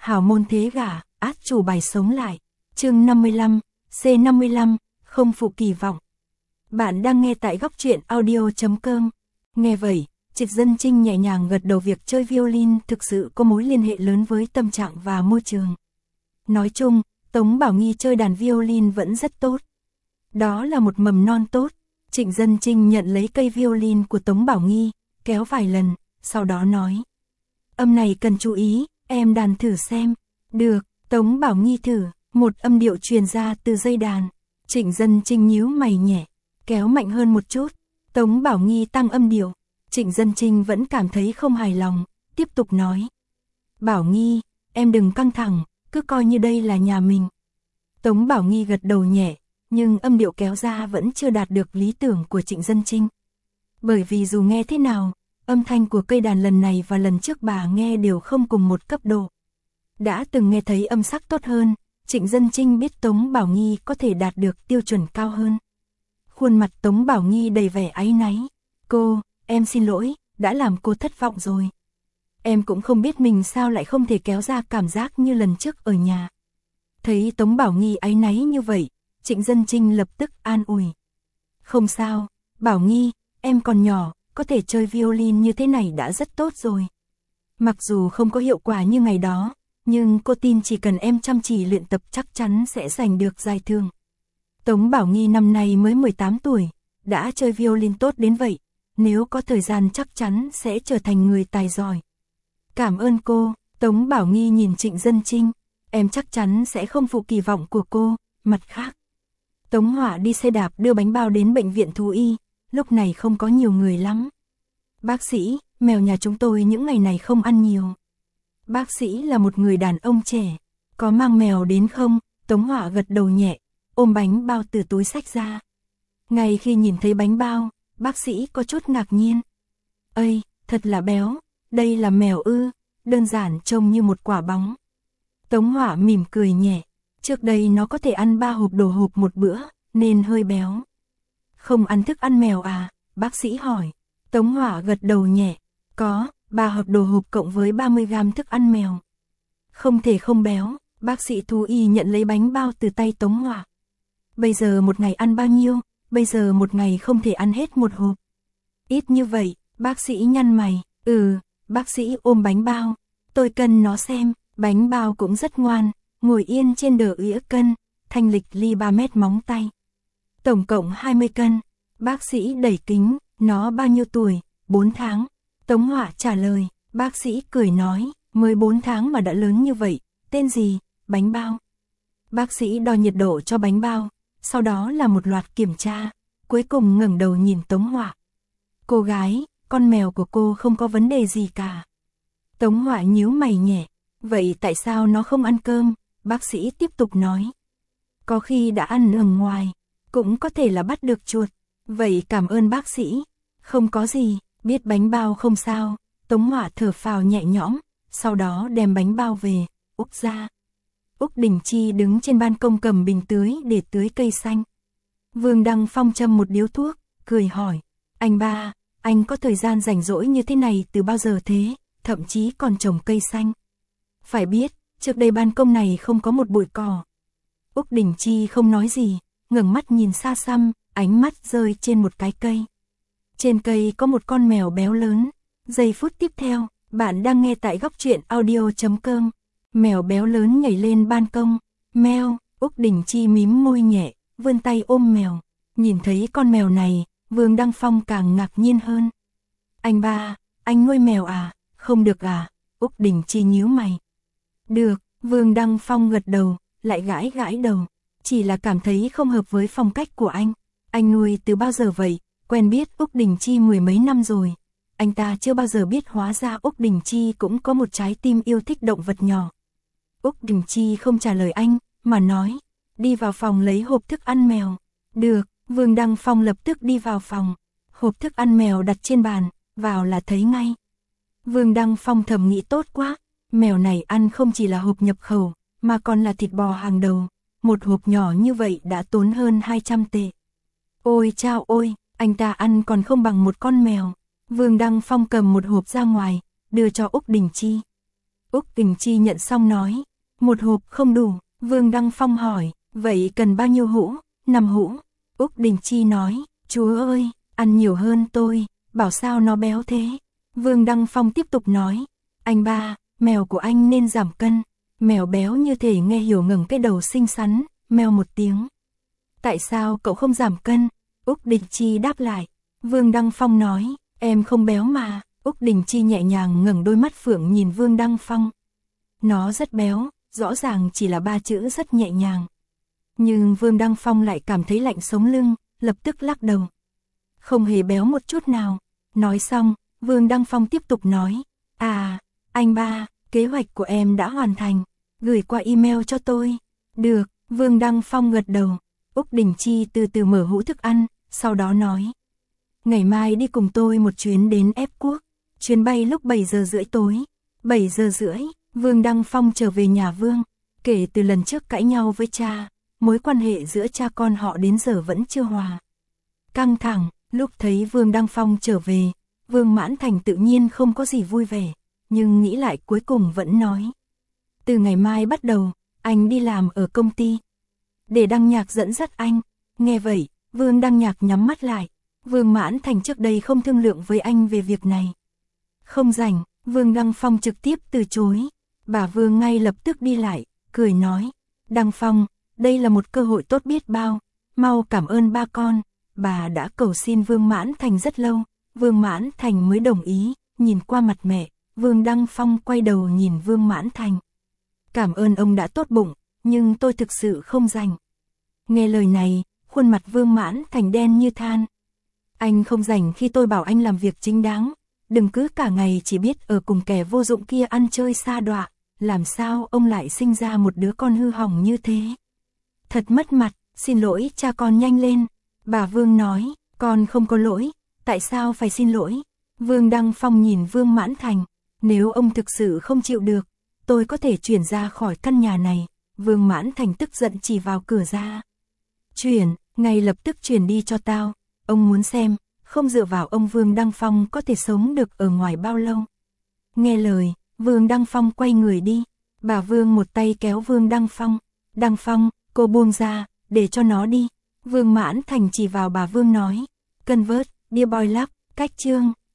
hảo môn thế gả, át chủ bài sống lại. Chương 55, C55, không phụ kỳ vọng. Bạn đang nghe tại góc truyện audio.com. Nghe vậy, Trịnh Dân Trinh nhẹ nhàng gật đầu, việc chơi violin thực sự có mối liên hệ lớn với tâm trạng và môi trường. Nói chung, Tống Bảo Nghi chơi đàn violin vẫn rất tốt. Đó là một mầm non tốt. Trịnh Dân Trinh nhận lấy cây violin của Tống Bảo Nghi, kéo vài lần, sau đó nói: âm này cần chú ý, em đàn thử xem. Được, Tống Bảo Nghi thử, một âm điệu truyền ra từ dây đàn. Trịnh Dân Trinh nhíu mày nhẹ, kéo mạnh hơn một chút. Tống Bảo Nghi tăng âm điệu. Trịnh Dân Trinh vẫn cảm thấy không hài lòng, tiếp tục nói: Bảo Nghi, em đừng căng thẳng, cứ coi như đây là nhà mình. Tống Bảo Nghi gật đầu nhẹ, nhưng âm điệu kéo ra vẫn chưa đạt được lý tưởng của Trịnh Dân Trinh. Bởi vì dù nghe thế nào, âm thanh của cây đàn lần này và lần trước bà nghe đều không cùng một cấp độ. Đã từng nghe thấy âm sắc tốt hơn, Trịnh Dân Trinh biết Tống Bảo Nghi có thể đạt được tiêu chuẩn cao hơn. Khuôn mặt Tống Bảo Nghi đầy vẻ áy náy. Cô, em xin lỗi, đã làm cô thất vọng rồi. Em cũng không biết mình sao lại không thể kéo ra cảm giác như lần trước ở nhà. Thấy Tống Bảo Nghi áy náy như vậy, Trịnh Dân Trinh lập tức an ủi. Không sao, Bảo Nghi, em còn nhỏ, có thể chơi violin như thế này đã rất tốt rồi. Mặc dù không có hiệu quả như ngày đó, nhưng cô tin chỉ cần em chăm chỉ luyện tập chắc chắn sẽ giành được giải thưởng. Tống Bảo Nghi năm nay mới 18 tuổi, đã chơi violin tốt đến vậy, nếu có thời gian chắc chắn sẽ trở thành người tài giỏi. Cảm ơn cô. Tống Bảo Nghi nhìn Trịnh Dân Trinh, em chắc chắn sẽ không phụ kỳ vọng của cô. Mặt khác, Tống Họa đi xe đạp đưa bánh bao đến bệnh viện thú y, lúc này không có nhiều người lắm. Bác sĩ, mèo nhà chúng tôi những ngày này không ăn nhiều. Bác sĩ là một người đàn ông trẻ, có mang mèo đến không? Tống Họa gật đầu nhẹ, ôm bánh bao từ túi xách ra. Ngay khi nhìn thấy bánh bao, bác sĩ có chút ngạc nhiên. Ây, thật là béo, đây là mèo ư? Đơn giản trông như một quả bóng. Tống Họa mỉm cười nhẹ, trước đây nó có thể ăn 3 hộp đồ hộp một bữa, nên hơi béo. Không ăn thức ăn mèo à? Bác sĩ hỏi. Tống Họa gật đầu nhẹ, có, 3 hộp đồ hộp cộng với 30g thức ăn mèo. Không thể không béo. Bác sĩ thú y nhận lấy bánh bao từ tay Tống Họa. Bây giờ một ngày ăn bao nhiêu? Bây giờ một ngày không thể ăn hết một hộp. Ít như vậy, bác sĩ nhăn mày. Bác sĩ ôm bánh bao. Tôi cân nó xem, bánh bao cũng rất ngoan, ngồi yên trên đờ ỉa cân, thanh lịch ly 3 mét móng tay. Tổng cộng 20 cân. Bác sĩ đẩy kính, nó bao nhiêu tuổi? 4 tháng. Tống Họa trả lời. Bác sĩ cười nói, mới 4 tháng mà đã lớn như vậy, tên gì? Bánh bao. Bác sĩ đo nhiệt độ cho bánh bao, sau đó là một loạt kiểm tra, cuối cùng ngẩng đầu nhìn Tống Họa. Cô gái, con mèo của cô không có vấn đề gì cả. Tống Họa nhíu mày nhẹ, vậy tại sao nó không ăn cơm? Bác sĩ tiếp tục nói. Có khi đã ăn ở ngoài, cũng có thể là bắt được chuột. Vậy cảm ơn bác sĩ. Không có gì, biết bánh bao không sao. Tống Họa thở phào nhẹ nhõm, sau đó đem bánh bao về, úp ra. Úc Đình Chi đứng trên ban công cầm bình tưới để tưới cây xanh. Vương Đăng Phong châm một điếu thuốc, cười hỏi. Anh ba, anh có thời gian rảnh rỗi như thế này từ bao giờ thế, thậm chí còn trồng cây xanh. Phải biết, trước đây ban công này không có một bụi cỏ. Úc Đình Chi không nói gì, ngẩng mắt nhìn xa xăm, ánh mắt rơi trên một cái cây. Trên cây có một con mèo béo lớn. Giây phút tiếp theo, bạn đang nghe tại góc truyện audio.com. Mèo béo lớn nhảy lên ban công. Mèo, Úc Đình Chi mím môi nhẹ, vươn tay ôm mèo. Nhìn thấy con mèo này, Vương Đăng Phong càng ngạc nhiên hơn. Anh ba, anh nuôi mèo à? Không được à? Úc Đình Chi nhíu mày. Được, Vương Đăng Phong gật đầu, lại gãi gãi đầu. Chỉ là cảm thấy không hợp với phong cách của anh. Anh nuôi từ bao giờ vậy? Quen biết Úc Đình Chi 10 mấy năm rồi. Anh ta chưa bao giờ biết hóa ra Úc Đình Chi cũng có một trái tim yêu thích động vật nhỏ. Úc Đình Chi không trả lời anh, mà nói, đi vào phòng lấy hộp thức ăn mèo. Được, Vương Đăng Phong lập tức đi vào phòng. Hộp thức ăn mèo đặt trên bàn, vào là thấy ngay. Vương Đăng Phong thầm nghĩ tốt quá, mèo này ăn không chỉ là hộp nhập khẩu, mà còn là thịt bò hàng đầu. Một hộp nhỏ như vậy đã tốn hơn 200 tệ. Ôi chao ôi, anh ta ăn còn không bằng một con mèo. Vương Đăng Phong cầm một hộp ra ngoài, đưa cho Úc Đình Chi. Úc Đình Chi nhận xong nói, 1 hộp không đủ. Vương Đăng Phong hỏi, vậy cần bao nhiêu hũ? 5 hũ. Úc Đình Chi nói, chúa ơi, ăn nhiều hơn tôi, bảo sao nó béo thế. Vương Đăng Phong tiếp tục nói, anh ba, mèo của anh nên giảm cân. Mèo béo như thể nghe hiểu ngẩng cái đầu xinh xắn, mèo một tiếng. Tại sao cậu không giảm cân? Úc Đình Chi đáp lại. Vương Đăng Phong nói, em không béo mà. Úc Đình Chi nhẹ nhàng ngẩng đôi mắt phượng nhìn Vương Đăng Phong. Nó rất béo, rõ ràng chỉ là 3 chữ rất nhẹ nhàng. Nhưng Vương Đăng Phong lại cảm thấy lạnh sống lưng, lập tức lắc đầu. Không hề béo một chút nào. Nói xong, Vương Đăng Phong tiếp tục nói, à, anh ba, kế hoạch của em đã hoàn thành, gửi qua email cho tôi. Được, Vương Đăng Phong gật đầu. Úc Đình Chi từ từ mở hũ thức ăn, sau đó nói, ngày mai đi cùng tôi một chuyến đến Ép Quốc, chuyến bay lúc 7 giờ rưỡi tối. 7 giờ rưỡi, Vương Đăng Phong trở về nhà Vương, kể từ lần trước cãi nhau với cha, mối quan hệ giữa cha con họ đến giờ vẫn chưa hòa. Căng thẳng, lúc thấy Vương Đăng Phong trở về, Vương Mãn Thành tự nhiên không có gì vui vẻ, nhưng nghĩ lại cuối cùng vẫn nói. Từ ngày mai bắt đầu, anh đi làm ở công ty. Để Đăng Nhạc dẫn dắt anh. Nghe vậy, Vương Đăng Nhạc nhắm mắt lại. Vương Mãn Thành trước đây không thương lượng với anh về việc này. Không rảnh, Vương Đăng Phong trực tiếp từ chối. Bà Vương ngay lập tức đi lại, cười nói. Đăng Phong, đây là một cơ hội tốt biết bao. Mau cảm ơn ba con. Bà đã cầu xin Vương Mãn Thành rất lâu. Vương Mãn Thành mới đồng ý. Nhìn qua mặt mẹ, Vương Đăng Phong quay đầu nhìn Vương Mãn Thành. Cảm ơn ông đã tốt bụng, nhưng tôi thực sự không rảnh. Nghe lời này, khuôn mặt Vương Mãn Thành đen như than. Anh không rảnh khi tôi bảo anh làm việc chính đáng. Đừng cứ cả ngày chỉ biết ở cùng kẻ vô dụng kia ăn chơi sa đọa. Làm sao ông lại sinh ra một đứa con hư hỏng như thế? Thật mất mặt, xin lỗi cha con nhanh lên. Bà Vương nói, con không có lỗi, tại sao phải xin lỗi? Vương Đăng Phong nhìn Vương Mãn Thành, nếu ông thực sự không chịu được, tôi có thể chuyển ra khỏi căn nhà này. Vương Mãn Thành tức giận chỉ vào cửa ra. Chuyển, ngay lập tức chuyển đi cho tao. Ông muốn xem, không dựa vào ông Vương Đăng Phong có thể sống được ở ngoài bao lâu. Nghe lời, Vương Đăng Phong quay người đi. Bà Vương một tay kéo Vương Đăng Phong. Đăng Phong, cô buông ra, để cho nó đi. Vương Mãn Thành chỉ vào bà Vương nói. Convert, Dear Boy Love, cách chương.